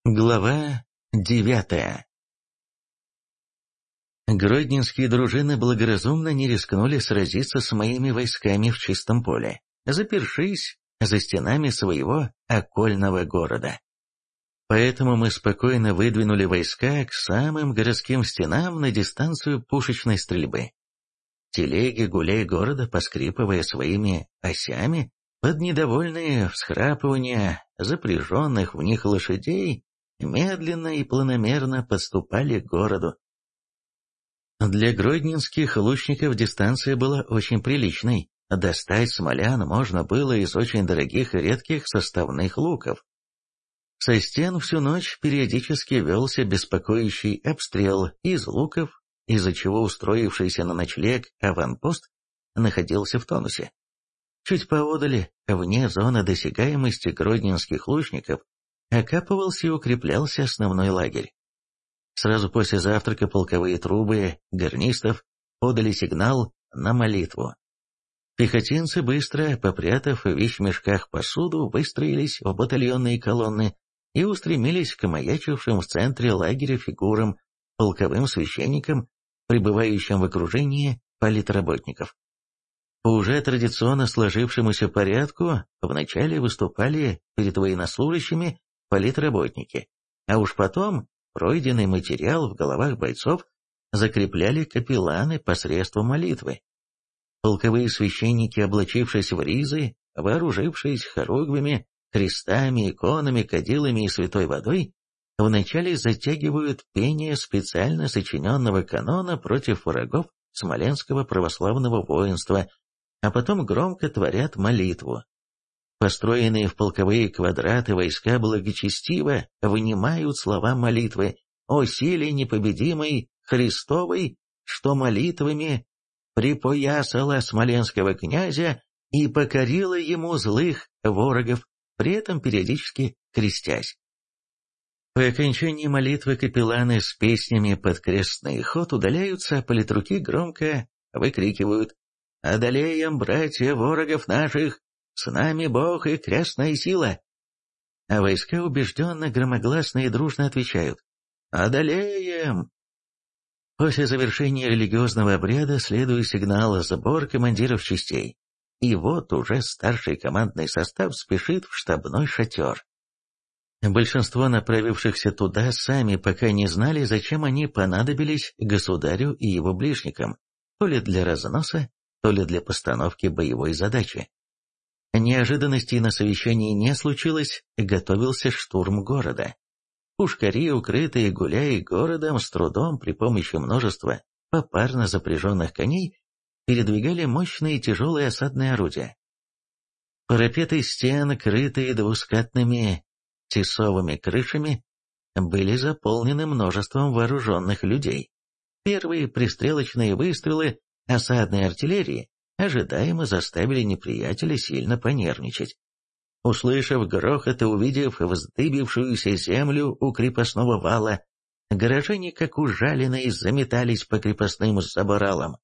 Глава 9. Гродненские дружины благоразумно не рискнули сразиться с моими войсками в чистом поле, запершись за стенами своего окольного города. Поэтому мы спокойно выдвинули войска к самым городским стенам на дистанцию пушечной стрельбы. Телеги гуляй города, поскрипывая своими осями, под недовольные всхрапывания запряженных в них лошадей, медленно и планомерно подступали к городу. Для гродненских лучников дистанция была очень приличной. Достать смолян можно было из очень дорогих и редких составных луков. Со стен всю ночь периодически велся беспокоящий обстрел из луков, из-за чего устроившийся на ночлег аванпост находился в тонусе. Чуть поодаль, вне зоны досягаемости гродненских лучников, окапывался и укреплялся основной лагерь. Сразу после завтрака полковые трубы гарнистов подали сигнал на молитву. Пехотинцы, быстро попрятав в вещмешках посуду, выстроились в батальонные колонны и устремились к маячившим в центре лагеря фигурам, полковым священникам, пребывающим в окружении политработников. По уже традиционно сложившемуся порядку вначале выступали перед военнослужащими политработники, а уж потом пройденный материал в головах бойцов закрепляли капелланы посредством молитвы. Полковые священники, облачившись в ризы, вооружившись хоругвями, крестами, иконами, кадилами и святой водой, вначале затягивают пение специально сочиненного канона против врагов смоленского православного воинства, а потом громко творят молитву. Построенные в полковые квадраты войска благочестиво вынимают слова молитвы «О силе непобедимой Христовой, что молитвами припоясала смоленского князя и покорила ему злых ворогов», при этом периодически крестясь. По окончании молитвы капелланы с песнями под крестный ход удаляются, а политруки громко выкрикивают «Одолеем, братья, ворогов наших! С нами Бог и крестная сила!» А войска убежденно, громогласно и дружно отвечают «Одолеем!». После завершения религиозного обряда следует сигнал «Сбор командиров частей». И вот уже старший командный состав спешит в штабной шатер. Большинство направившихся туда сами пока не знали, зачем они понадобились государю и его ближникам, то ли для разноса, то ли для постановки боевой задачи. Неожиданностей на совещании не случилось, готовился штурм города. Пушкари, укрытые гуляя городом, с трудом при помощи множества попарно запряженных коней, передвигали мощные тяжелые осадные орудия. Парапеты стен, крытые двускатными тесовыми крышами, были заполнены множеством вооруженных людей. Первые пристрелочные выстрелы осадной артиллерии ожидаемо заставили неприятеля сильно понервничать. Услышав грохот и увидев вздыбившуюся землю у крепостного вала, горожане, как ужаленные, заметались по крепостным заборалам.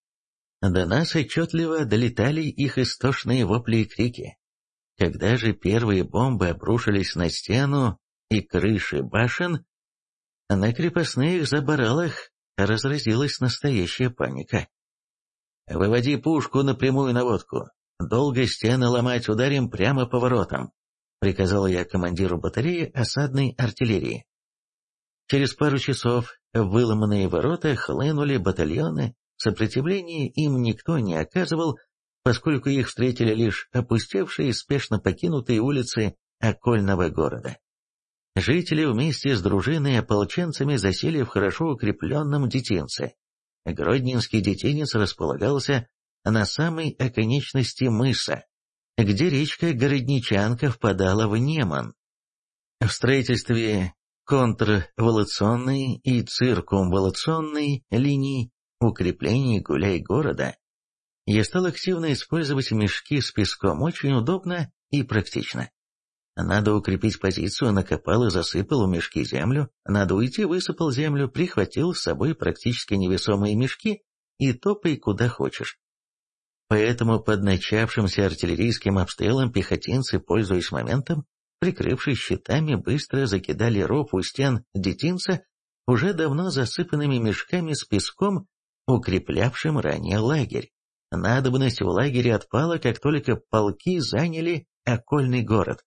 До нас отчетливо долетали их истошные вопли и крики. Когда же первые бомбы обрушились на стену и крыши башен, на крепостных заборалах разразилась настоящая паника. «Выводи пушку на прямую наводку. Долго стены ломать, ударим прямо по воротам», — приказал я командиру батареи осадной артиллерии. Через пару часов в выломанные ворота хлынули батальоны, сопротивления им никто не оказывал, поскольку их встретили лишь опустевшие, спешно покинутые улицы окольного города. Жители вместе с дружиной и ополченцами засели в хорошо укрепленном детинце. Гродненский детинец располагался на самой оконечности мыса, где речка Городничанка впадала в Неман. В строительстве контрволационной и циркумволационной линий укреплений гуляй-города я стал активно использовать мешки с песком, очень удобно и практично. Надо укрепить позицию, накопал и засыпал в мешки землю, надо уйти, высыпал землю, прихватил с собой практически невесомые мешки и топай куда хочешь. Поэтому под начавшимся артиллерийским обстрелом пехотинцы, пользуясь моментом, прикрывшись щитами, быстро закидали ров у стен детинца уже давно засыпанными мешками с песком, укреплявшим ранее лагерь. Надобность в лагере отпала, как только полки заняли окольный город.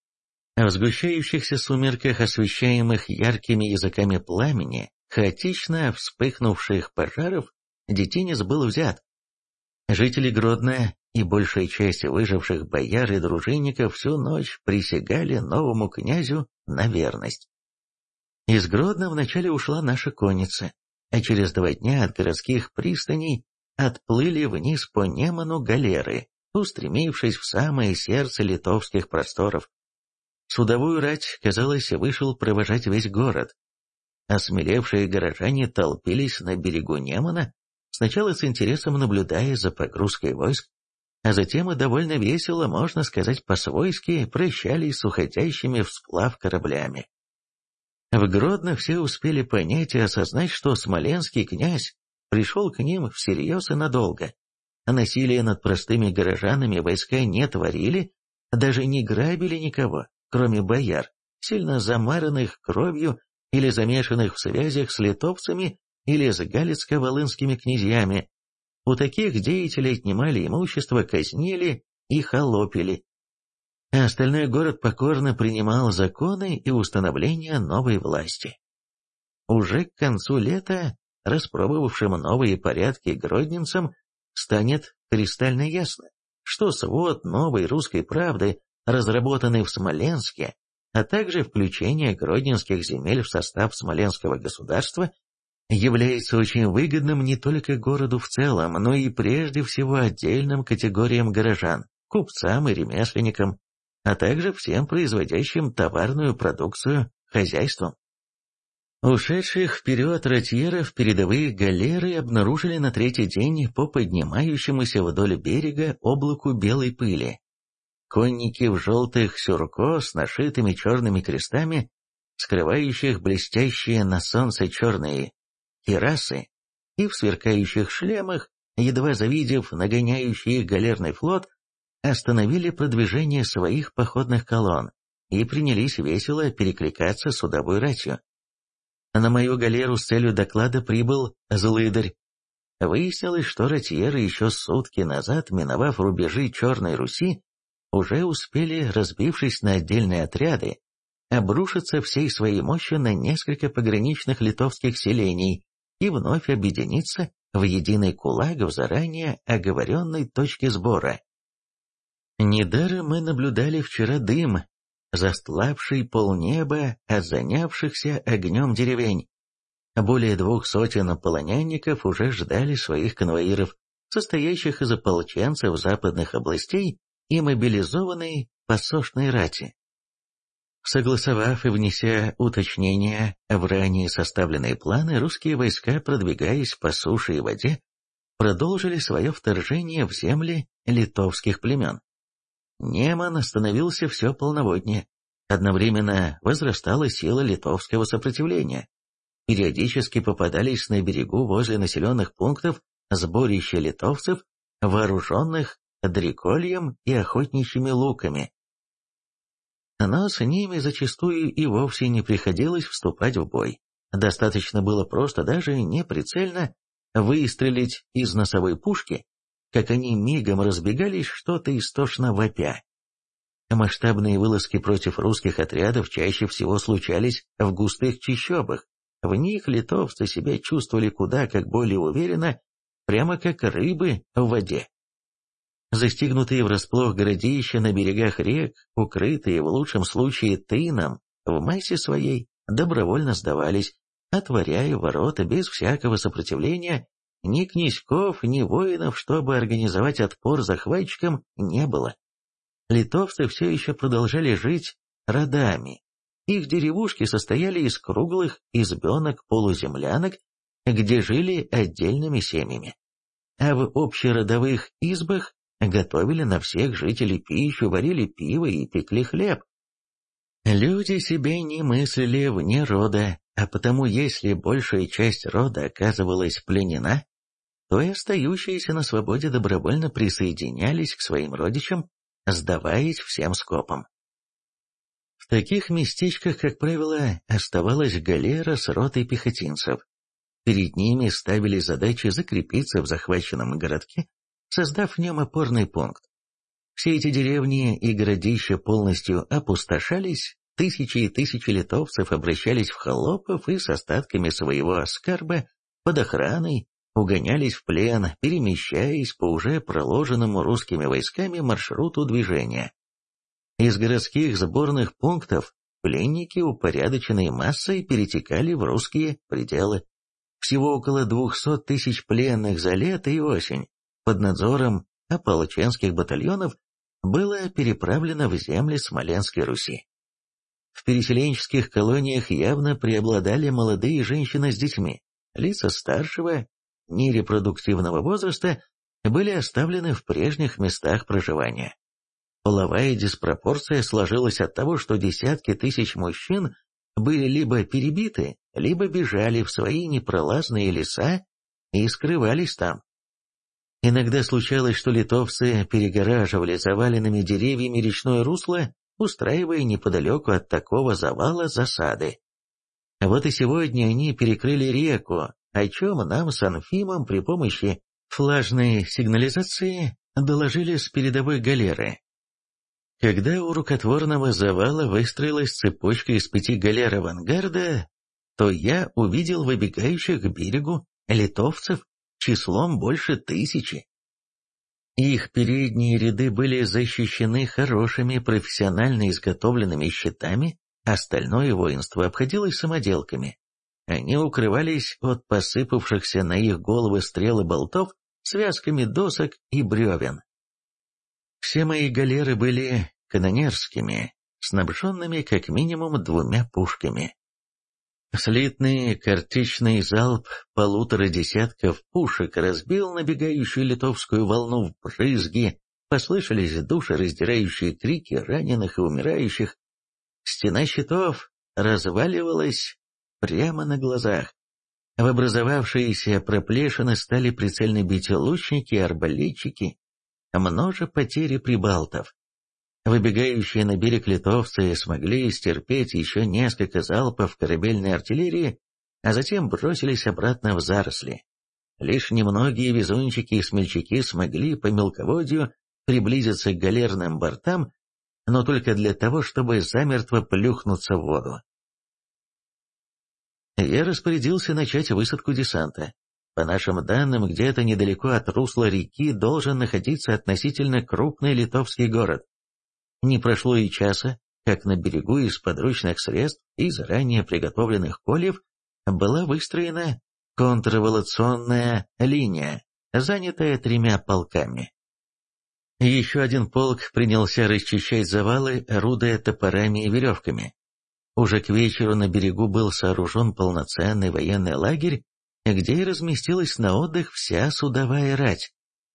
В сгущающихся сумерках, освещаемых яркими языками пламени, хаотично вспыхнувших пожаров, детинец был взят. Жители Гродно и большая часть выживших бояр и дружинников всю ночь присягали новому князю на верность. Из Гродно вначале ушла наша конница, а через 2 дня от городских пристаней отплыли вниз по Неману галеры, устремившись в самое сердце литовских просторов. Судовую рать, казалось, вышел провожать весь город. Осмелевшие горожане толпились на берегу Немана, сначала с интересом наблюдая за погрузкой войск, а затем и довольно весело, можно сказать по-свойски, прощались с уходящими в сплав кораблями. В Гродно все успели понять и осознать, что смоленский князь пришел к ним всерьез и надолго. Насилия над простыми горожанами войска не творили, даже не грабили никого, кроме бояр, сильно замаранных кровью или замешанных в связях с литовцами или с галицко-волынскими князьями. У таких деятелей отнимали имущество, казнили и холопили. А остальной город покорно принимал законы и установления новой власти. Уже к концу лета, распробовавшим новые порядки гродненцам, станет кристально ясно, что свод новой русской правды, разработанный в Смоленске, а также включение гродненских земель в состав Смоленского государства, является очень выгодным не только городу в целом, но и прежде всего отдельным категориям горожан, купцам и ремесленникам, а также всем производящим товарную продукцию хозяйствам. Ушедших вперед ротьеров передовые галеры обнаружили на 3-й день по поднимающемуся вдоль берега облаку белой пыли. Конники в желтых сюрко с нашитыми черными крестами, скрывающих блестящие на солнце черные кирасы, и в сверкающих шлемах, едва завидев нагоняющий их галерный флот, остановили продвижение своих походных колонн и принялись весело перекликаться с судовой ратью. На мою галеру с целью доклада прибыл Злыдарь. Выяснилось, что ротьеры еще сутки назад, миновав рубежи Черной Руси, уже успели, разбившись на отдельные отряды, обрушиться всей своей мощью на несколько пограничных литовских селений и вновь объединиться в единый кулак в заранее оговоренной точке сбора. Недаром мы наблюдали вчера дым, застлавший полнеба от занявшихся огнем деревень. Более 200 полонянников уже ждали своих конвоиров, состоящих из ополченцев западных областей и мобилизованной посошной рати. Согласовав и внеся уточнения в ранее составленные планы, русские войска, продвигаясь по суше и воде, продолжили свое вторжение в земли литовских племен. Неман становился все полноводнее. Одновременно возрастала сила литовского сопротивления. Периодически попадались на берегу возле населенных пунктов сборища литовцев, вооруженных дрекольем и охотничьими луками. Но с ними зачастую и вовсе не приходилось вступать в бой. Достаточно было просто, даже неприцельно, выстрелить из носовой пушки, как они мигом разбегались, что-то истошно вопя. Масштабные вылазки против русских отрядов чаще всего случались в густых чащобах. В них литовцы себя чувствовали куда как более уверенно, прямо как рыбы в воде. Застигнутые врасплох городища на берегах рек, укрытые в лучшем случае тыном, в массе своей добровольно сдавались, отворяя ворота без всякого сопротивления. Ни князьков, ни воинов, чтобы организовать отпор захватчикам, не было. Литовцы все еще продолжали жить родами. Их деревушки состояли из круглых избенок-полуземлянок, где жили отдельными семьями. А в общеродовых избах готовили на всех жителей пищу, варили пиво и пекли хлеб. Люди себе не мыслили вне рода, а потому если большая часть рода оказывалась пленена, то и остающиеся на свободе добровольно присоединялись к своим родичам, сдаваясь всем скопом. В таких местечках, как правило, оставалась галера с ротой пехотинцев. Перед ними ставили задачи закрепиться в захваченном городке, создав в нем опорный пункт. Все эти деревни и городища полностью опустошались, тысячи и тысячи литовцев обращались в холопов и с остатками своего скарба под охраной угонялись в плен, перемещаясь по уже проложенному русскими войсками маршруту движения. Из городских сборных пунктов пленники упорядоченной массой перетекали в русские пределы. Всего около 200 тысяч пленных за лето и осень под надзором ополченских батальонов было переправлено в земли Смоленской Руси. В переселенческих колониях явно преобладали молодые женщины с детьми. Лица старшего, нерепродуктивного возраста были оставлены в прежних местах проживания. Половая диспропорция сложилась от того, что десятки тысяч мужчин были либо перебиты, либо бежали в свои непролазные леса и скрывались там. Иногда случалось, что литовцы перегораживали заваленными деревьями речное русло, устраивая неподалеку от такого завала засады. Вот и сегодня они перекрыли реку, о чем нам с Анфимом при помощи флажной сигнализации доложили с передовой галеры. Когда у рукотворного завала выстроилась цепочка из 5 галер авангарда, то я увидел выбегающих к берегу литовцев числом больше 1000. Их передние ряды были защищены хорошими профессионально изготовленными щитами, остальное воинство обходилось самоделками. Они укрывались от посыпавшихся на их головы стрел и болтов связками досок и бревен. Все мои галеры были канонерскими, снабженными как минимум 2 пушками. Слитный картечный залп 1,5 десятков пушек разбил набегающую литовскую волну в брызги, послышались душераздирающие крики раненых и умирающих. Стена щитов разваливалась прямо на глазах. В образовавшиеся проплешины стали прицельно бить лучники и арбалетчики, множе потери прибалтов. Выбегающие на берег литовцы смогли стерпеть еще несколько залпов корабельной артиллерии, а затем бросились обратно в заросли. Лишь немногие везунчики и смельчаки смогли по мелководью приблизиться к галерным бортам, но только для того, чтобы замертво плюхнуться в воду. Я распорядился начать высадку десанта. По нашим данным, где-то недалеко от русла реки должен находиться относительно крупный литовский город. Не прошло и часа, как на берегу из подручных средств и заранее приготовленных кольев была выстроена контрреволюционная линия, занятая 3 полками. Еще один полк принялся расчищать завалы, орудуя топорами и веревками. Уже к вечеру на берегу был сооружен полноценный военный лагерь, где и разместилась на отдых вся судовая рать.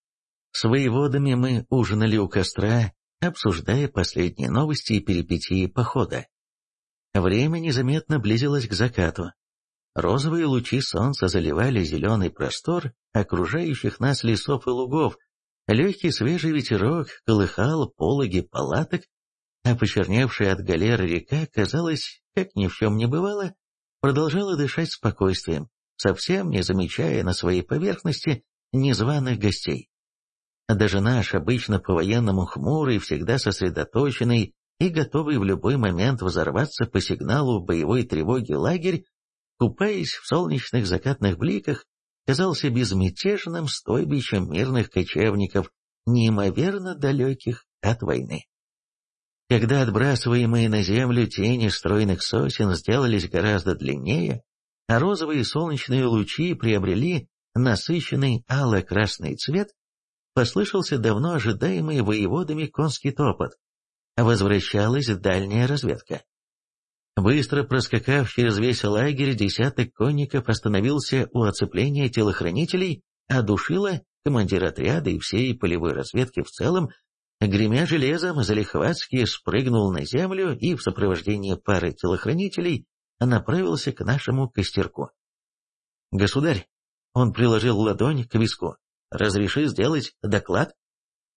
С воеводами мы ужинали у костра, обсуждая последние новости и перипетии похода. Время незаметно близилось к закату. Розовые лучи солнца заливали зеленый простор окружающих нас лесов и лугов, легкий свежий ветерок колыхал пологи палаток, а почерневшая от галеры река, казалось, как ни в чем не бывало, продолжала дышать спокойствием, совсем не замечая на своей поверхности незваных гостей. Даже наш, обычно по-военному хмурый, всегда сосредоточенный и готовый в любой момент взорваться по сигналу боевой тревоги лагерь, купаясь в солнечных закатных бликах, казался безмятежным стойбищем мирных кочевников, неимоверно далеких от войны. Когда отбрасываемые на землю тени стройных сосен сделались гораздо длиннее, а розовые солнечные лучи приобрели насыщенный ало-красный цвет, послышался давно ожидаемый воеводами конский топот. Возвращалась дальняя разведка. Быстро проскакав через весь лагерь, десяток конников остановился у оцепления телохранителей, а Душила, командир отряда и всей полевой разведки в целом, гремя железом, залихватски спрыгнул на землю и в сопровождении пары телохранителей направился к нашему костерку. «Государь!» — он приложил ладонь к виску. «Разреши сделать доклад?»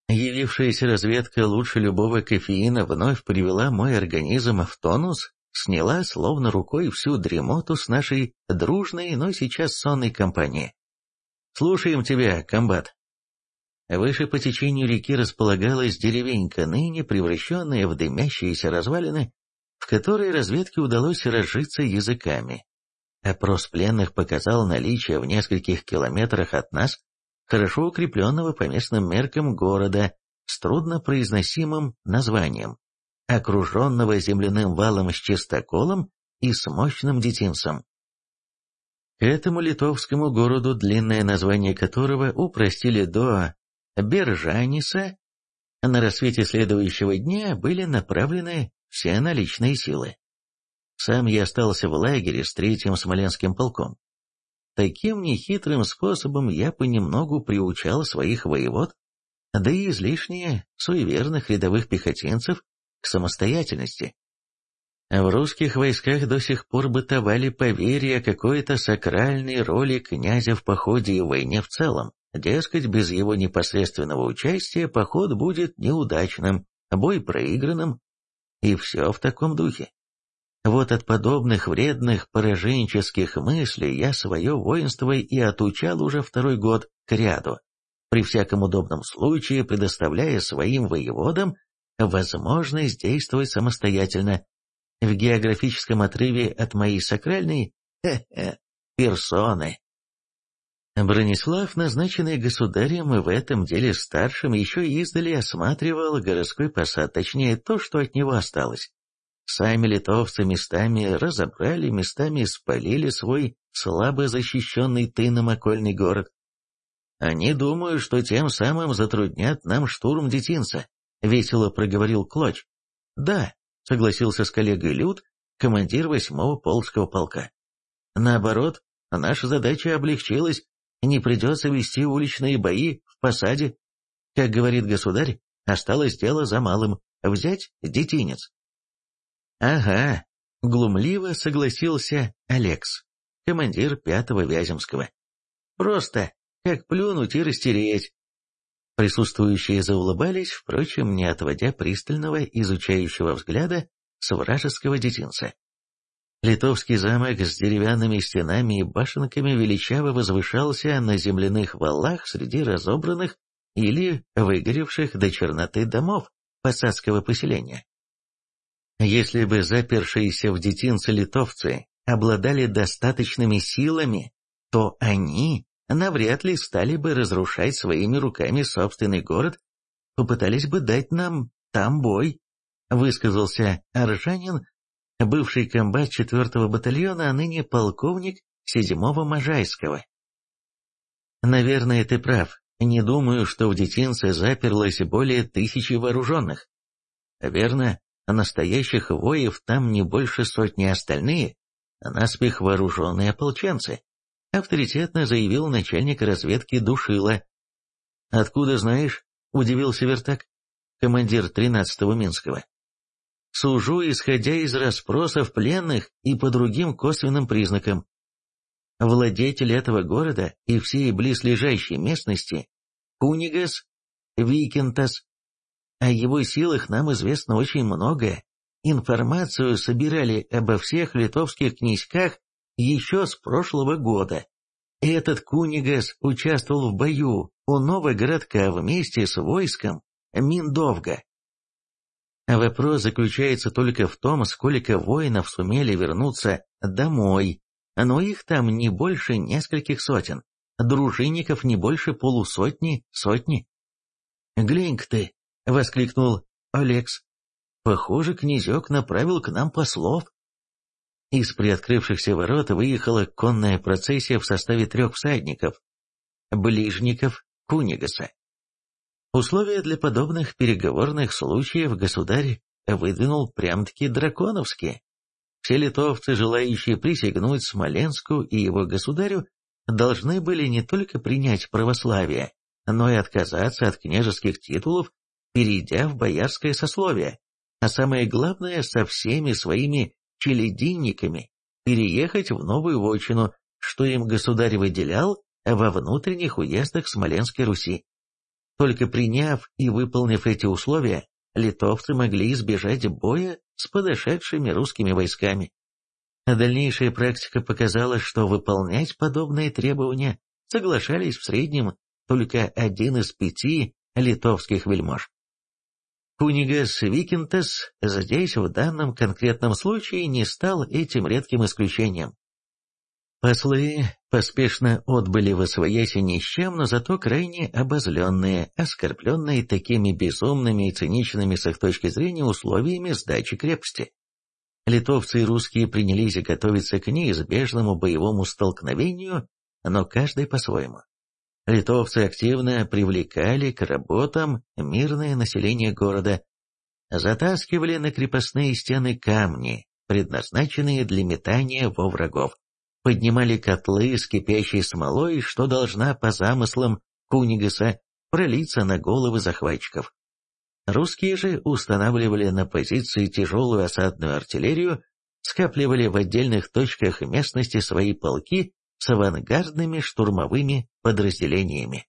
Явившаяся разведка лучше любого кофеина вновь привела мой организм в тонус, сняла словно рукой всю дремоту с нашей дружной, но сейчас сонной компании. «Слушаем тебя, комбат». Выше по течению реки располагалась деревенька, ныне превращенная в дымящиеся развалины, в которой разведке удалось разжиться языками. Опрос пленных показал наличие в нескольких километрах от нас хорошо укрепленного по местным меркам города с труднопроизносимым названием, окруженного земляным валом с чистоколом и с мощным детинцем. К этому литовскому городу, длинное название которого упростили до Бержаниса, на рассвете следующего дня были направлены все наличные силы. Сам я остался в лагере с 3-м Смоленским полком. Таким нехитрым способом я понемногу приучал своих воевод, да и излишне суеверных рядовых пехотинцев, к самостоятельности. В русских войсках до сих пор бытовали поверья о какой-то сакральной роли князя в походе и войне в целом. Дескать, без его непосредственного участия поход будет неудачным, бой проигранным, и все в таком духе. Вот от подобных вредных пораженческих мыслей я свое воинство и отучал уже 2-й год кряду, при всяком удобном случае предоставляя своим воеводам возможность действовать самостоятельно, в географическом отрыве от моей сакральной персоны. Бронислав, назначенный государем и в этом деле старшим, еще издали осматривал городской посад, точнее то, что от него осталось. Сами литовцы местами разобрали, местами спалили свой слабо защищенный тыном окольный город. «Они думают, что тем самым затруднят нам штурм детинца», — весело проговорил Клоч. «Да», — согласился с коллегой Люд, командир 8-го Полского полка. «Наоборот, наша задача облегчилась, не придется вести уличные бои в посаде. Как говорит государь, осталось дело за малым — взять детинец». «Ага», — глумливо согласился Алекс, командир 5-го Вяземского. «Просто как плюнуть и растереть». Присутствующие заулыбались, впрочем, не отводя пристального изучающего взгляда с вражеского детинца. Литовский замок с деревянными стенами и башенками величаво возвышался на земляных валах среди разобранных или выгоревших до черноты домов посадского поселения. Если бы запершиеся в детинце литовцы обладали достаточными силами, то они навряд ли стали бы разрушать своими руками собственный город, попытались бы дать нам там бой, высказался Аржанин, бывший комбат 4-го батальона, а ныне полковник 7-го Можайского. Наверное, ты прав. Не думаю, что в детинце заперлось более 1000 вооруженных. Верно, настоящих воев там не больше сотни, остальные — наспех вооруженные ополченцы, авторитетно заявил начальник разведки Душила. «Откуда знаешь?» — удивился Вертак, командир 13-го Минского. «Сужу, исходя из расспросов пленных и по другим косвенным признакам. Владетель этого города и всей близлежащей местности — Кунигас Викентас. О его силах нам известно очень многое. Информацию собирали обо всех литовских князьках еще с прошлого года. Этот Кунигас участвовал в бою у Новогородка вместе с войском Миндовга. Вопрос заключается только в том, сколько воинов сумели вернуться домой, но их там не больше нескольких сотен, дружинников не больше полусотни, сотни. «Глянь-ка ты!» — воскликнул Алекс. «Похоже, князек направил к нам послов». Из приоткрывшихся ворот выехала конная процессия в составе 3 всадников, ближников Кунигаса. Условия для подобных переговорных случаев государь выдвинул прям-таки драконовские. Все литовцы, желающие присягнуть Смоленску и его государю, должны были не только принять православие, но и отказаться от княжеских титулов, перейдя в боярское сословие, а самое главное, со всеми своими челядинниками переехать в новую вотчину, что им государь выделял во внутренних уездах Смоленской Руси. Только приняв и выполнив эти условия, литовцы могли избежать боя с подошедшими русскими войсками. Дальнейшая практика показала, что выполнять подобные требования соглашались в среднем только 1 из 5 литовских вельмож. Кунигас Викентес здесь в данном конкретном случае не стал этим редким исключением. Послы поспешно отбыли восвояси ни с чем, но зато крайне обозленные, оскорбленные такими безумными и циничными с их точки зрения условиями сдачи крепости. Литовцы и русские принялись готовиться к неизбежному боевому столкновению, но каждый по-своему. Литовцы активно привлекали к работам мирное население города, затаскивали на крепостные стены камни, предназначенные для метания во врагов, поднимали котлы с кипящей смолой, что должна, по замыслам Кунигаса, пролиться на головы захватчиков. Русские же устанавливали на позиции тяжелую осадную артиллерию, скапливали в отдельных точках местности свои полки с авангардными штурмовыми подразделениями.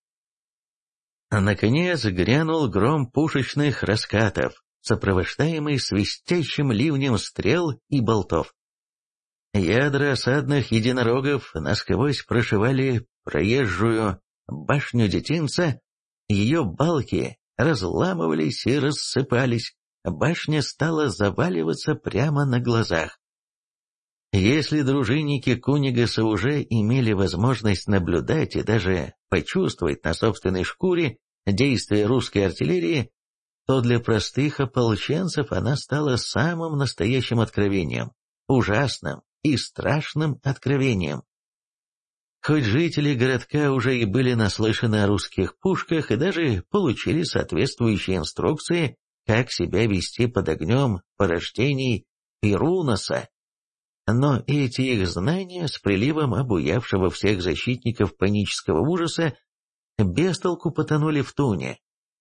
Наконец грянул гром пушечных раскатов, сопровождаемый свистящим ливнем стрел и болтов. Ядра осадных единорогов насквозь прошивали проезжую башню детинца, ее балки разламывались и рассыпались, башня стала заваливаться прямо на глазах. Если дружинники Кунигаса уже имели возможность наблюдать и даже почувствовать на собственной шкуре действия русской артиллерии, то для простых ополченцев она стала самым настоящим откровением, ужасным и страшным откровением. Хоть жители городка уже и были наслышаны о русских пушках и даже получили соответствующие инструкции, как себя вести под огнем порождений Перуноса, но эти их знания с приливом обуявшего всех защитников панического ужаса без толку потонули в туне.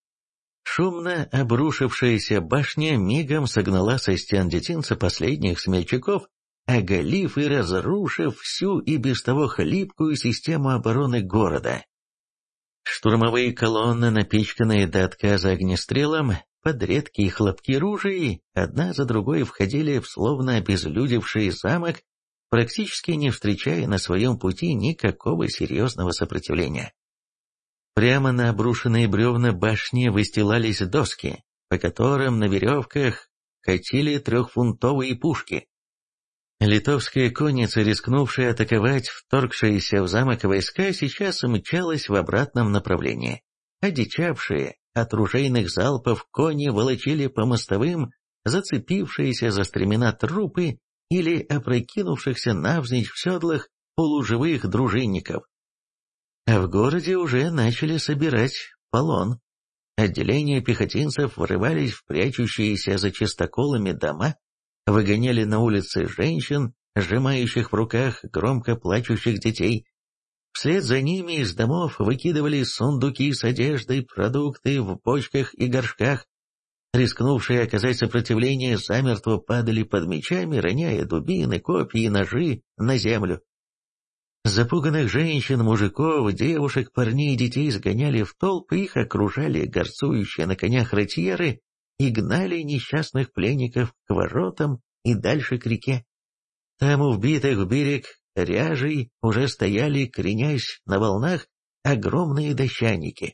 Шумно обрушившаяся башня мигом согнала со стен детинца последних смельчаков, оголив и разрушив всю и без того хлипкую систему обороны города. Штурмовые колонны, напичканные до отказа огнестрелом, под редкие хлопки ружей, одна за другой входили в словно обезлюдевший замок, практически не встречая на своем пути никакого серьезного сопротивления. Прямо на обрушенные бревна башни выстилались доски, по которым на веревках катили 3-фунтовые пушки. Литовская конница, рискнувшая атаковать вторгшиеся в замок войска, сейчас мчалась в обратном направлении. Одичавшие от ружейных залпов кони волочили по мостовым зацепившиеся за стремена трупы или опрокинувшихся навзничь в седлах полуживых дружинников. А в городе уже начали собирать полон. Отделения пехотинцев врывались в прячущиеся за частоколами дома, выгоняли на улицы женщин, сжимающих в руках громко плачущих детей. Вслед за ними из домов выкидывали сундуки с одеждой, продукты в бочках и горшках. Рискнувшие оказать сопротивление замертво падали под мечами, роняя дубины, копья и ножи на землю. Запуганных женщин, мужиков, девушек, парней и детей сгоняли в толпы, их окружали горцующие на конях ратьеры и гнали несчастных пленников к воротам и дальше к реке. Там у вбитых в берег ряжей уже стояли, кренясь на волнах, огромные дощаники.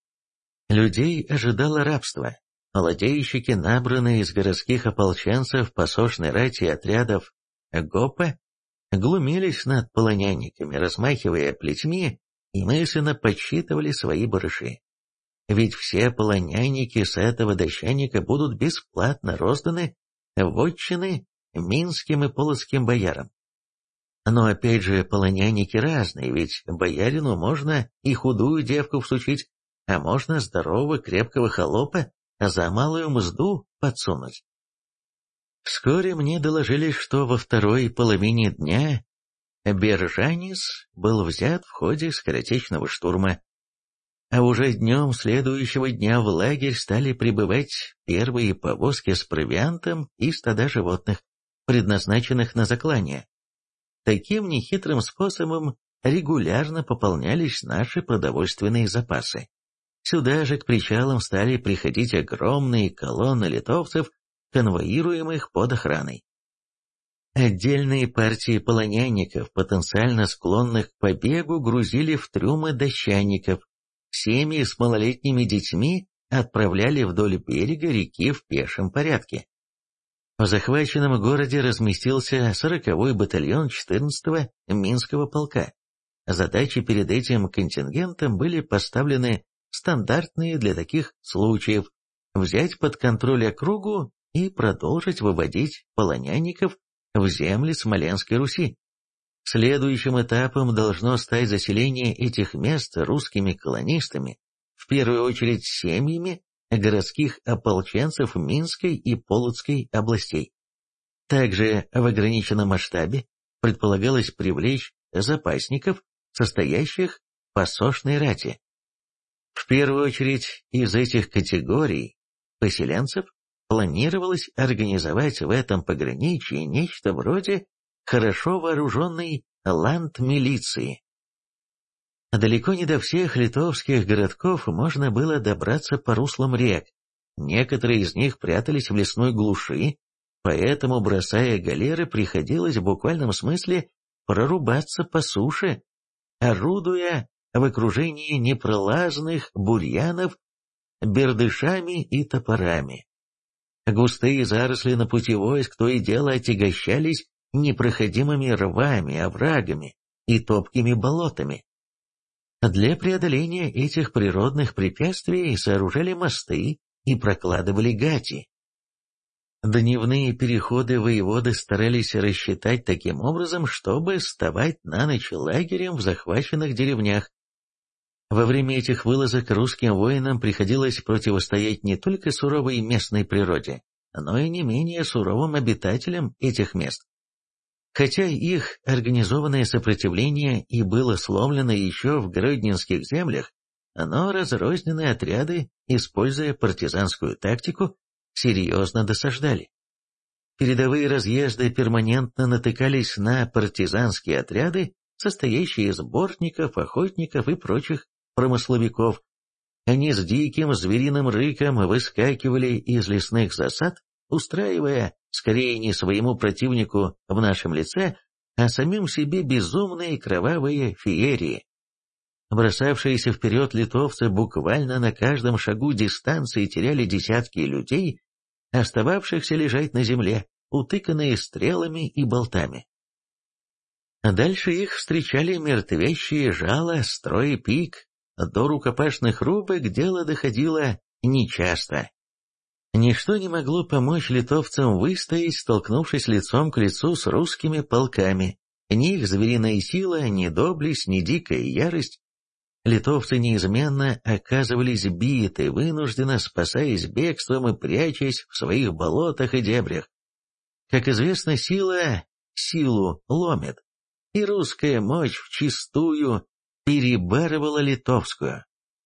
Людей ожидало рабство. Ладейщики, набранные из городских ополченцев, посошной рати отрядов ГОПа, глумились над полонянниками, размахивая плетьми, и мысленно подсчитывали свои барыши. Ведь все полонянники с этого дощаника будут бесплатно розданы в вотчины минским и полоцким боярам. Но опять же, полонянники разные, ведь боярину можно и худую девку всучить, а можно здорового крепкого холопа за малую мзду подсунуть. Вскоре мне доложили, что во второй половине дня Бержанис был взят в ходе скоротечного штурма, а уже днем следующего дня в лагерь стали прибывать первые повозки с провиантом и стада животных, предназначенных на заклание. Таким нехитрым способом регулярно пополнялись наши продовольственные запасы. Сюда же к причалам стали приходить огромные колонны литовцев, конвоируемых под охраной. Отдельные партии полонянников, потенциально склонных к побегу, грузили в трюмы дощанников. Семьи с малолетними детьми отправляли вдоль берега реки в пешем порядке. В захваченном городе разместился 40-й батальон 14-го Минского полка. Задачи перед этим контингентом были поставлены стандартные для таких случаев: взять под контроль округу и продолжить выводить полонянников в земли Смоленской Руси. Следующим этапом должно стать заселение этих мест русскими колонистами, в первую очередь семьями городских ополченцев Минской и Полоцкой областей. Также в ограниченном масштабе предполагалось привлечь запасников, состоящих в посошной рати. В первую очередь из этих категорий поселенцев планировалось организовать в этом пограничье нечто вроде хорошо вооруженной ландмилиции. Далеко не до всех литовских городков можно было добраться по руслам рек. Некоторые из них прятались в лесной глуши, поэтому, бросая галеры, приходилось в буквальном смысле прорубаться по суше, орудуя в окружении непролазных бурьянов, бердышами и топорами. Густые заросли на пути войск то и дело отягощались непроходимыми рвами, оврагами и топкими болотами. Для преодоления этих природных препятствий сооружали мосты и прокладывали гати. Дневные переходы воеводы старались рассчитать таким образом, чтобы вставать на ночь лагерем в захваченных деревнях. Во время этих вылазок русским воинам приходилось противостоять не только суровой местной природе, но и не менее суровым обитателям этих мест. Хотя их организованное сопротивление и было сломлено еще в гродненских землях, но разрозненные отряды, используя партизанскую тактику, серьезно досаждали. Передовые разъезды перманентно натыкались на партизанские отряды, состоящие из бортников, охотников и прочих промысловиков. Они с диким звериным рыком выскакивали из лесных засад, устраивая, скорее не своему противнику в нашем лице, а самим себе безумные кровавые феерии. Бросавшиеся вперед литовцы буквально на каждом шагу дистанции теряли десятки людей, остававшихся лежать на земле, утыканные стрелами и болтами. Дальше их встречали мертвящие жало, строй пик. До рукопашных рубок дело доходило нечасто. Ничто не могло помочь литовцам выстоять, столкнувшись лицом к лицу с русскими полками. Ни их звериная сила, ни доблесть, ни дикая ярость. Литовцы неизменно оказывались биты, вынужденно спасаясь бегством и прячась в своих болотах и дебрях. Как известно, сила силу ломит, и русская мощь вчистую перебарывала литовскую.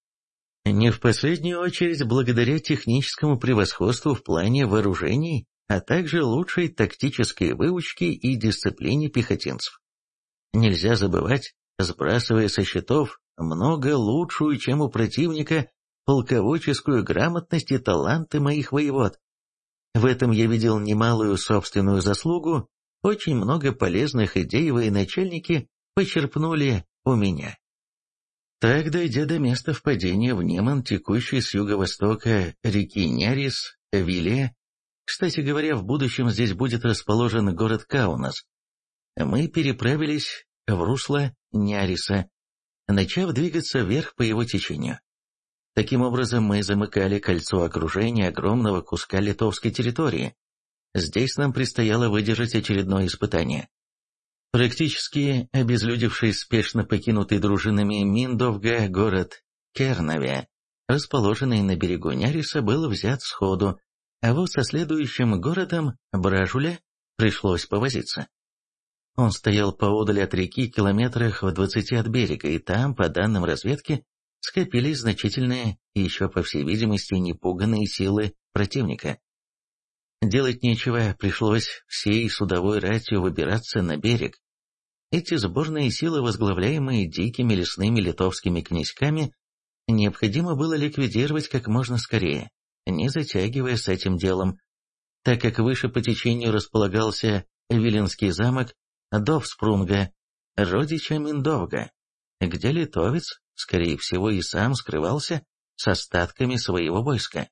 Не в последнюю очередь благодаря техническому превосходству в плане вооружений, а также лучшей тактической выучке и дисциплине пехотинцев. Нельзя забывать, сбрасывая со счетов много лучшую, чем у противника, полководческую грамотность и таланты моих воевод. В этом я видел немалую собственную заслугу, очень много полезных идей военачальники почерпнули у меня. Так, дойдя до места впадения в Неман, текущей с юго-востока реки Нярис, Виле, кстати говоря, в будущем здесь будет расположен город Каунас, мы переправились в русло Няриса, начав двигаться вверх по его течению. Таким образом, мы замыкали кольцо окружения огромного куска литовской территории. Здесь нам предстояло выдержать очередное испытание. Практически обезлюдевший, спешно покинутый дружинами Миндовга город Кернаве, расположенный на берегу Няриса, был взят сходу, а вот со следующим городом Бражуля пришлось повозиться. Он стоял поодаль от реки, километрах в 20 от берега, и там, по данным разведки, скопились значительные, еще по всей видимости, непуганные силы противника. Делать нечего, пришлось всей судовой ратью выбираться на берег. Эти сборные силы, возглавляемые дикими лесными литовскими князьками, необходимо было ликвидировать как можно скорее, не затягивая с этим делом, так как выше по течению располагался Виленский замок Довспрунга, родича Миндовга, где литовец, скорее всего, и сам скрывался с остатками своего войска.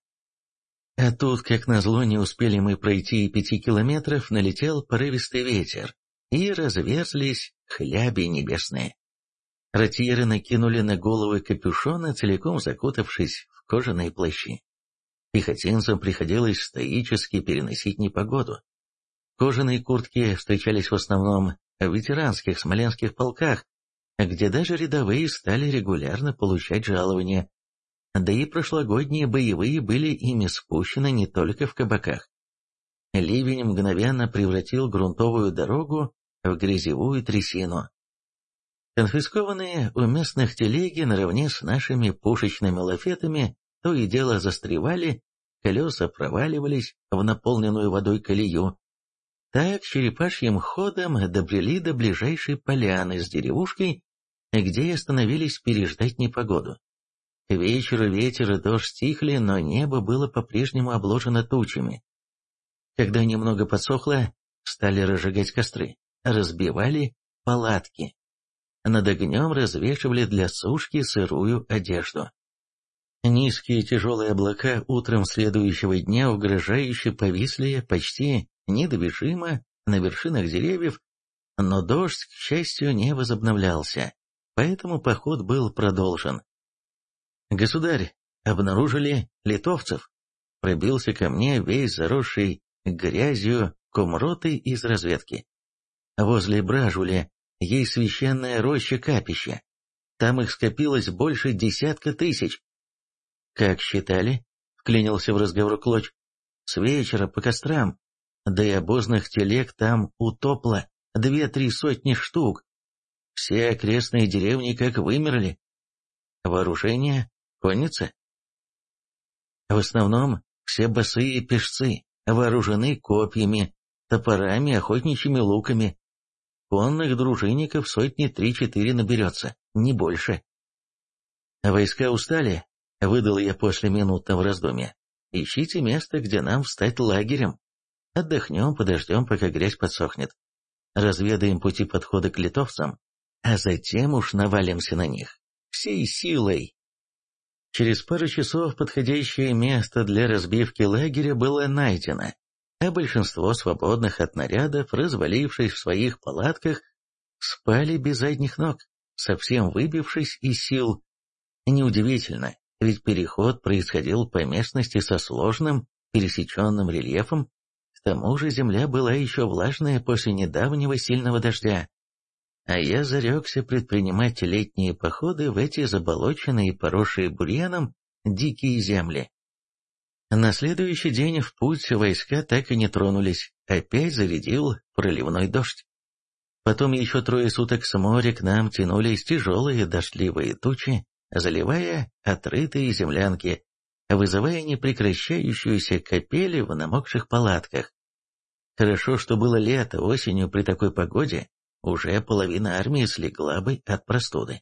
А тут, как назло, не успели мы пройти и 5 километров, налетел порывистый ветер, и разверзлись хляби небесные. Ротьеры накинули на головы капюшоны, целиком закутавшись в кожаные плащи. Пехотинцам приходилось стоически переносить непогоду. Кожаные куртки встречались в основном в ветеранских смоленских полках, где даже рядовые стали регулярно получать жалования. Да и прошлогодние боевые были ими спущены не только в кабаках. Ливень мгновенно превратил грунтовую дорогу в грязевую трясину. Конфискованные у местных телеги наравне с нашими пушечными лафетами то и дело застревали, колеса проваливались в наполненную водой колею. Так черепашьим ходом добрели до ближайшей поляны с деревушкой, где и остановились переждать непогоду. К вечеру ветер и дождь стихли, но небо было по-прежнему обложено тучами. Когда немного подсохло, стали разжигать костры, разбивали палатки. Над огнем развешивали для сушки сырую одежду. Низкие тяжелые облака утром следующего дня угрожающе повисли почти недвижимо на вершинах деревьев, но дождь, к счастью, не возобновлялся, поэтому поход был продолжен. «Государь, обнаружили литовцев!» Пробился ко мне весь заросший грязью комроты из разведки. Возле Бражули есть священная роща-капище. Там их скопилось больше 10 тысяч. «Как считали?» — вклинился в разговор Клоч. «С вечера по кострам. Да и обозных телег там утопло 2-3 сотни штук. Все окрестные деревни как вымерли. Вооружение? Конница?» «В основном все босые пешцы, вооружены копьями, топорами, охотничьими луками. Конных дружинников сотни 3-4 наберется, не больше». «Войска устали?» — выдал я после минутного раздумья. «Ищите место, где нам встать лагерем. Отдохнем, подождем, пока грязь подсохнет. Разведаем пути подхода к литовцам, а затем уж навалимся на них. Всей силой». Через пару часов подходящее место для разбивки лагеря было найдено, а большинство свободных от нарядов, развалившись в своих палатках, спали без задних ног, совсем выбившись из сил. Неудивительно, ведь переход происходил по местности со сложным пересеченным рельефом, к тому же земля была еще влажная после недавнего сильного дождя. А я зарекся предпринимать летние походы в эти заболоченные и поросшие бурьяном дикие земли. На следующий день в путь войска так и не тронулись, опять зарядил проливной дождь. Потом еще 3 суток с моря к нам тянулись тяжелые дождливые тучи, заливая отрытые землянки, вызывая непрекращающуюся капели в намокших палатках. Хорошо, что было лето, осенью при такой погоде уже половина армии слегла бы от простуды.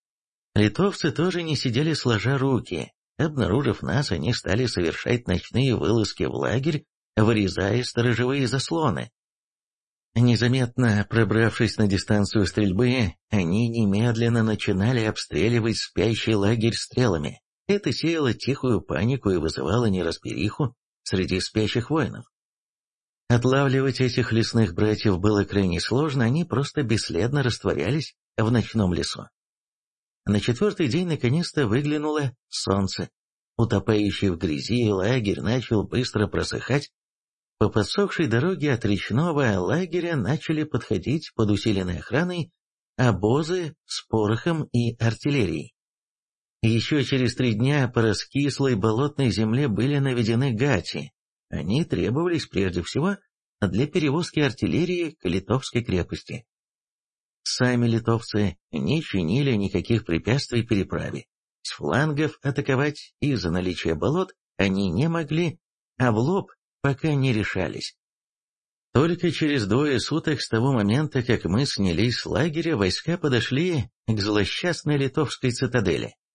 Литовцы тоже не сидели сложа руки. Обнаружив нас, они стали совершать ночные вылазки в лагерь, вырезая сторожевые заслоны. Незаметно пробравшись на дистанцию стрельбы, они немедленно начинали обстреливать спящий лагерь стрелами. Это сеяло тихую панику и вызывало неразбериху среди спящих воинов. Отлавливать этих лесных братьев было крайне сложно, они просто бесследно растворялись в ночном лесу. На 4-й день наконец-то выглянуло солнце. Утопающий в грязи лагерь начал быстро просыхать. По подсохшей дороге от речного лагеря начали подходить под усиленной охраной обозы с порохом и артиллерией. Еще через 3 дня по раскислой болотной земле были наведены гати. Они требовались прежде всего для перевозки артиллерии к Литовской крепости. Сами литовцы не чинили никаких препятствий переправе. С флангов атаковать из-за наличия болот они не могли, а в лоб пока не решались. Только через 2 суток с того момента, как мы снялись с лагеря, войска подошли к злосчастной литовской цитадели.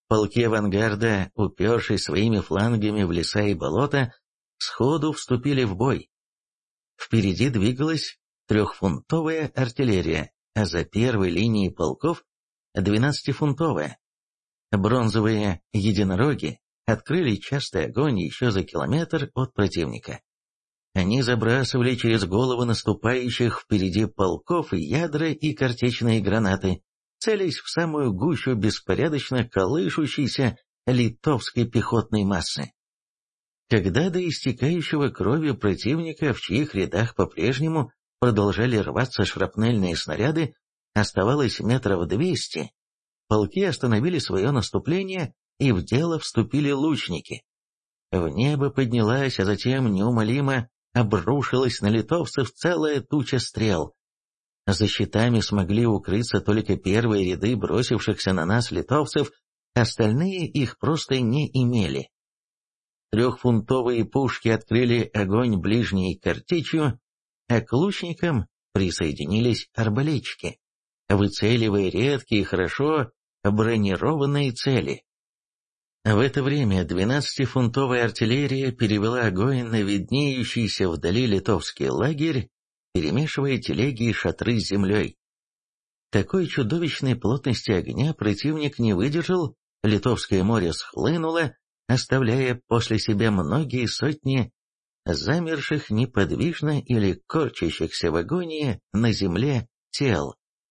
Полки авангарда, упершись своими флангами в леса и болота, сходу вступили в бой. Впереди двигалась трехфунтовая артиллерия, а за первой линией полков 12-фунтовая. Бронзовые единороги открыли частый огонь еще за километр от противника. Они забрасывали через головы наступающих впереди полков ядра и картечные гранаты, целясь в самую гущу беспорядочно колышущейся литовской пехотной массы. Когда до истекающего кровью противника, в чьих рядах по-прежнему продолжали рваться шрапнельные снаряды, оставалось метров 200, полки остановили свое наступление, и в дело вступили лучники. В небо поднялась, а затем неумолимо обрушилась на литовцев целая туча стрел. За щитами смогли укрыться только первые ряды бросившихся на нас литовцев, остальные их просто не имели. Трехфунтовые пушки открыли огонь ближней картечью, а к лучникам присоединились арбалетчики, выцеливая редкие, хорошо бронированные цели. В это время 12-фунтовая артиллерия перевела огонь на виднеющийся вдали литовский лагерь, перемешивая телеги и шатры с землей. Такой чудовищной плотности огня противник не выдержал, Литовское море схлынуло, оставляя после себя многие сотни замерших неподвижно или корчащихся в агонии на земле тел.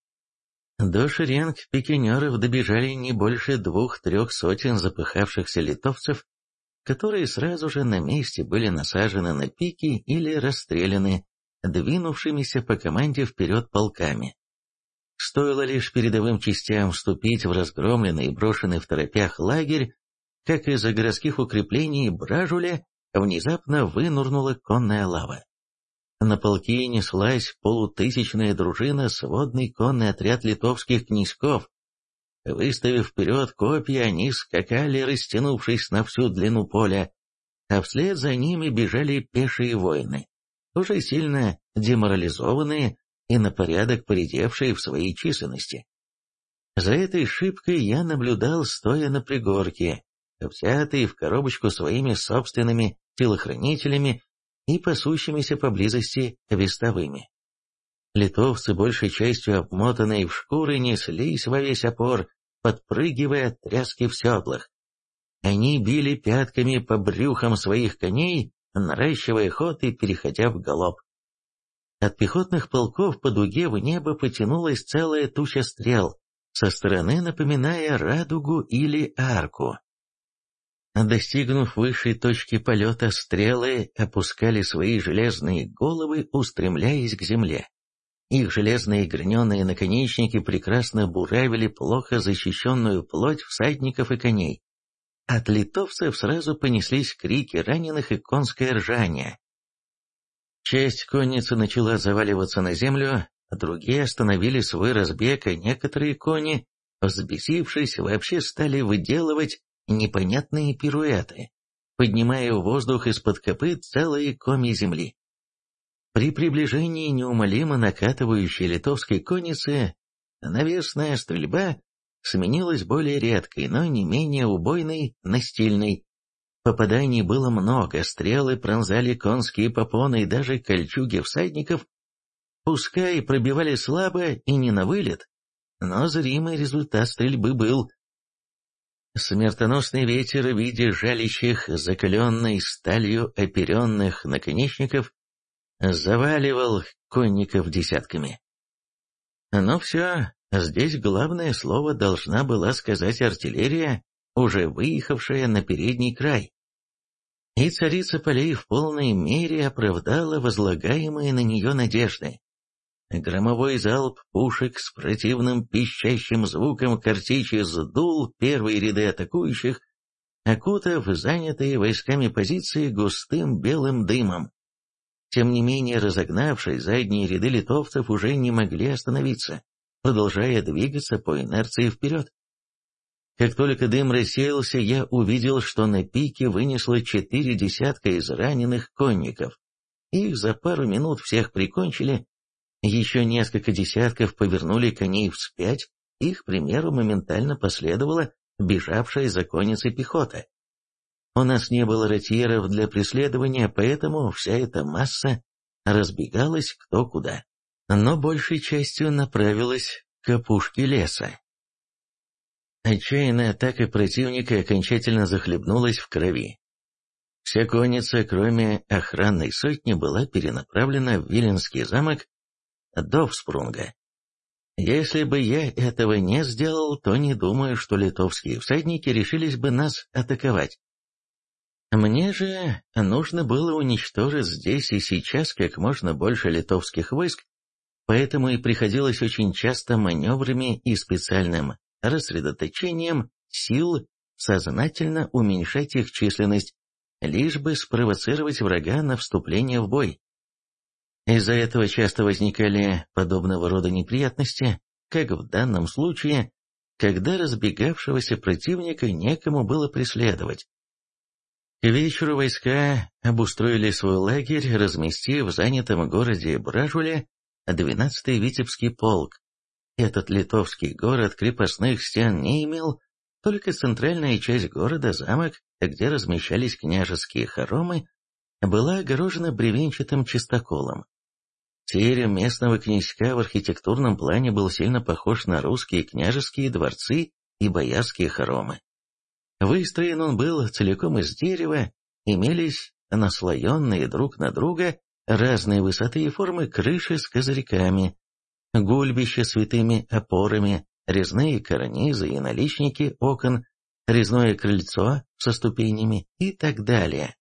До шеренг пикинеров добежали не больше 2-3 сотен запыхавшихся литовцев, которые сразу же на месте были насажены на пики или расстреляны двинувшимися по команде вперед полками. Стоило лишь передовым частям вступить в разгромленный и брошенный в торопях лагерь, как из-за городских укреплений Бражуля внезапно вынурнула конная лава. На полки неслась полутысячная дружина, сводный конный отряд литовских князьков. Выставив вперед копья, они скакали, растянувшись на всю длину поля, а вслед за ними бежали пешие воины, уже сильно деморализованные и на порядок поредевшие в своей численности. За этой шибкой я наблюдал, стоя на пригорке, взятые в коробочку своими собственными телохранителями и пасущимися поблизости вестовыми. Литовцы, большей частью обмотанные в шкуры, неслись во весь опор, подпрыгивая от тряски в седлах. Они били пятками по брюхам своих коней, наращивая ход и переходя в галоп. От пехотных полков по дуге в небо потянулась целая туча стрел, со стороны напоминая радугу или арку. Достигнув высшей точки полета, стрелы опускали свои железные головы, устремляясь к земле. Их железные граненые наконечники прекрасно буравили плохо защищенную плоть всадников и коней. От литовцев сразу понеслись крики раненых и конское ржание. Часть конницы начала заваливаться на землю, другие остановили свой разбег, а некоторые кони, взбесившись, вообще стали выделывать непонятные пируэты, поднимая в воздух из-под копыт целые комья земли. При приближении неумолимо накатывающей литовской конницы навесная стрельба сменилась более редкой, но не менее убойной настильной. Попаданий было много, стрелы пронзали конские попоны и даже кольчуги всадников, пускай пробивали слабо и не на вылет, но зримый результат стрельбы был. Смертоносный ветер в виде жалящих закаленной сталью оперенных наконечников заваливал конников десятками. Но все, здесь главное слово должна была сказать артиллерия, уже выехавшая на передний край. И царица полей в полной мере оправдала возлагаемые на нее надежды. Громовой залп пушек с противным пищащим звуком картечи сдул первые ряды атакующих, окутав занятые войсками позиции густым белым дымом. Тем не менее, разогнавшись, задние ряды литовцев уже не могли остановиться, продолжая двигаться по инерции вперед. Как только дым рассеялся, я увидел, что на пике вынесло 4 десятка израненных конников. Их за пару минут всех прикончили. Еще несколько десятков повернули коней вспять, их примеру моментально последовала бежавшая за конницей пехота. У нас не было ротьеров для преследования, поэтому вся эта масса разбегалась кто куда, но большей частью направилась к опушке леса. Отчаянная атака противника окончательно захлебнулась в крови. Вся конница, кроме охранной сотни, была перенаправлена в Виленский замок Довспрунга. Если бы я этого не сделал, то не думаю, что литовские всадники решились бы нас атаковать. Мне же нужно было уничтожить здесь и сейчас как можно больше литовских войск, поэтому и приходилось очень часто маневрами и специальным рассредоточением сил сознательно уменьшать их численность, лишь бы спровоцировать врага на вступление в бой. Из-за этого часто возникали подобного рода неприятности, как в данном случае, когда разбегавшегося противника некому было преследовать. К вечеру войска обустроили свой лагерь, разместив в занятом городе Бражуле 12-й Витебский полк. Этот литовский город крепостных стен не имел, только центральная часть города, замок, где размещались княжеские хоромы, была огорожена бревенчатым чистоколом. Терем местного князька в архитектурном плане был сильно похож на русские княжеские дворцы и боярские хоромы. Выстроен он был целиком из дерева, имелись наслоенные друг на друга разные высоты и формы крыши с козырьками, гульбища с витыми опорами, резные карнизы и наличники окон, резное крыльцо со ступенями и так далее.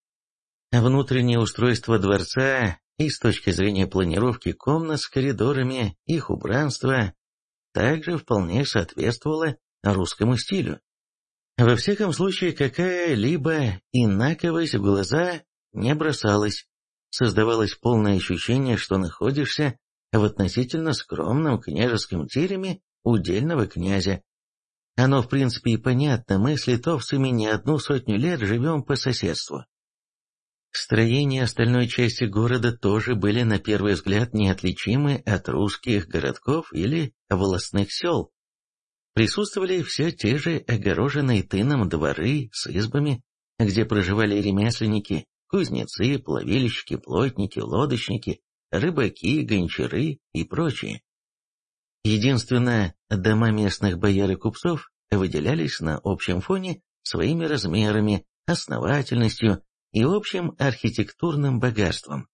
Внутреннее устройство дворца и с точки зрения планировки комнат с коридорами, их убранства, также вполне соответствовало русскому стилю. Во всяком случае, какая-либо инаковость в глаза не бросалась, создавалось полное ощущение, что находишься в относительно скромном княжеском тереме удельного князя. Оно в принципе и понятно, мы с литовцами не одну сотню лет живем по соседству. Строения остальной части города тоже были на первый взгляд неотличимы от русских городков или волостных сел. Присутствовали все те же огороженные тыном дворы с избами, где проживали ремесленники, кузнецы, плавильщики, плотники, лодочники, рыбаки, гончары и прочие. Единственно, дома местных бояр и купцов выделялись на общем фоне своими размерами, основательностью и общим архитектурным богатством.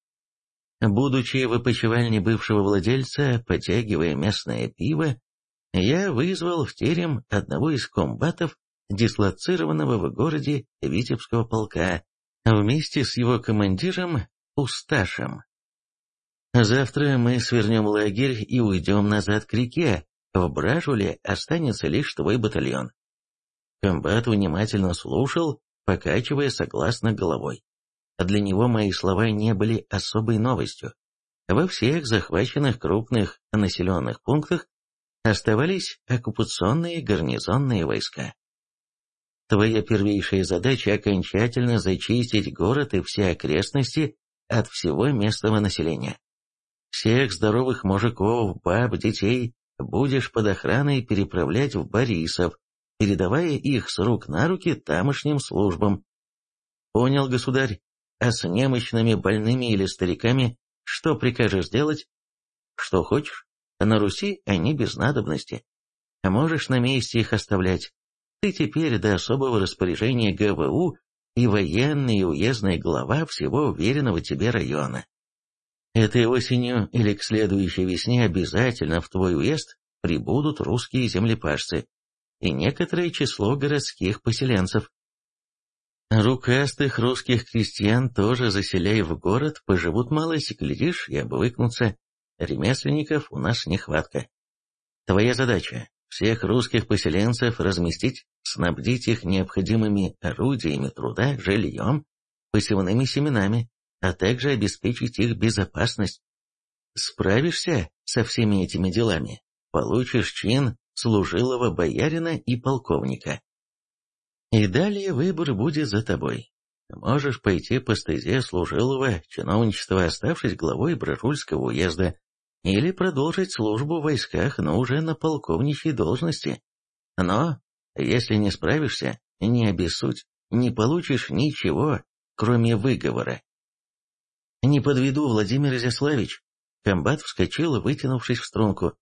Будучи в опочивальне бывшего владельца, потягивая местное пиво, я вызвал в терем одного из комбатов, дислоцированного в городе Витебского полка, вместе с его командиром Усташем. Завтра мы свернем лагерь и уйдем назад к реке. В Бражуле останется лишь твой батальон. Комбат внимательно слушал, покачивая согласно головой. Для него мои слова не были особой новостью. Во всех захваченных крупных населенных пунктах оставались оккупационные гарнизонные войска. Твоя первейшая задача — окончательно зачистить город и все окрестности от всего местного населения. Всех здоровых мужиков, баб, детей будешь под охраной переправлять в Борисов, передавая их с рук на руки тамошним службам. Понял, государь? А с немощными, больными или стариками что прикажешь делать? Что хочешь? На Руси они без надобности. А можешь на месте их оставлять. Ты теперь до особого распоряжения ГВУ и военный и уездный глава всего уверенного тебе района. Этой осенью или к следующей весне обязательно в твой уезд прибудут русские землепашцы и некоторое число городских поселенцев. Рукастых русских крестьян тоже заселяй в город, поживут малость, глядишь, и обвыкнутся. Ремесленников у нас нехватка. Твоя задача — всех русских поселенцев разместить, снабдить их необходимыми орудиями труда, жильем, посевными семенами, а также обеспечить их безопасность. Справишься со всеми этими делами, получишь чин служилого боярина и полковника. И далее выбор будет за тобой. Можешь пойти по стезе служилого чиновничества, оставшись главой Бражульского уезда, или продолжить службу в войсках, но уже на полковничьей должности. Но Если не справишься, не обессудь, не получишь ничего, кроме выговора. Не подведу, Владимир Изяславич. Комбат вскочил, вытянувшись в струнку.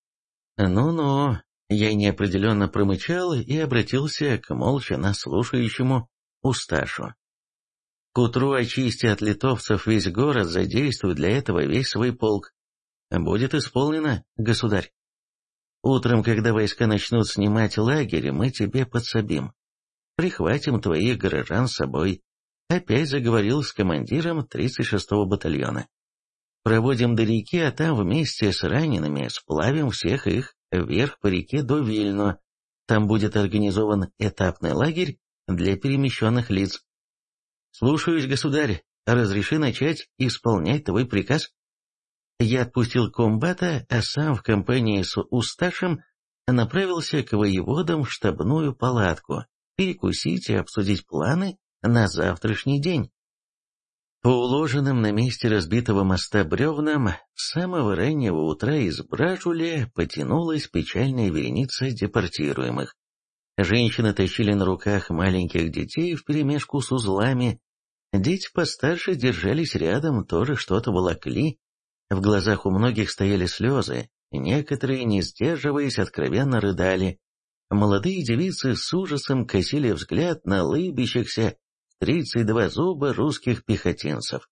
Ну-ну, я неопределенно промычал и обратился к молча нас слушающему Усташу. К утру очисти от литовцев весь город, задействуй для этого весь свой полк. Будет исполнено, государь. Утром, когда войска начнут снимать лагерь, мы тебе подсобим. Прихватим твоих горожан с собой. Опять заговорил с командиром 36-го батальона. Проводим до реки, а там вместе с ранеными сплавим всех их вверх по реке до Вильно. Там будет организован этапный лагерь для перемещенных лиц. Слушаюсь, государь. Разреши начать исполнять твой приказ. Я отпустил комбата, а сам в компании с Усташем направился к воеводам в штабную палатку, перекусить и обсудить планы на завтрашний день. По уложенным на месте разбитого моста бревнам, с самого раннего утра из Бражуля потянулась печальная вереница депортируемых. Женщины тащили на руках маленьких детей вперемешку с узлами, дети постарше держались рядом, тоже что-то волокли. В глазах у многих стояли слезы, некоторые, не сдерживаясь, откровенно рыдали. Молодые девицы с ужасом косили взгляд на лыбящихся 32 зуба русских пехотинцев.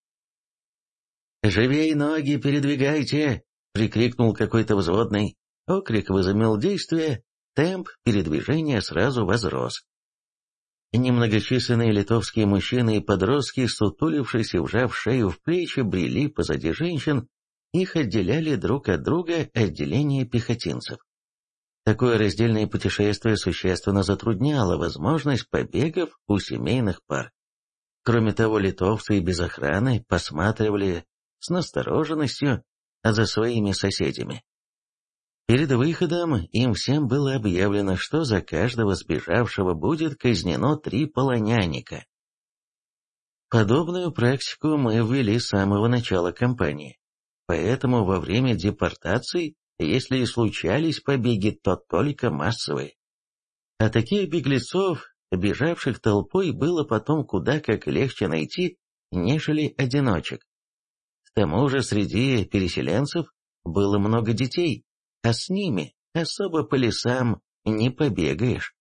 «Живей ноги передвигайте!» — прикрикнул какой-то взводный. Окрик возымел действие, темп передвижения сразу возрос. Немногочисленные литовские мужчины и подростки, сутулившись и вжав шею в плечи, брели позади женщин, их отделяли друг от друга отделения пехотинцев. Такое раздельное путешествие существенно затрудняло возможность побегов у семейных пар. Кроме того, литовцы и без охраны посматривали с настороженностью за своими соседями. Перед выходом им всем было объявлено, что за каждого сбежавшего будет казнено 3 полоняника. Подобную практику мы ввели с самого начала кампании. Поэтому во время депортаций, если и случались побеги, то только массовые. А таких беглецов, бежавших толпой, было потом куда как легче найти, нежели одиночек. К тому же среди переселенцев было много детей, а с ними особо по лесам не побегаешь.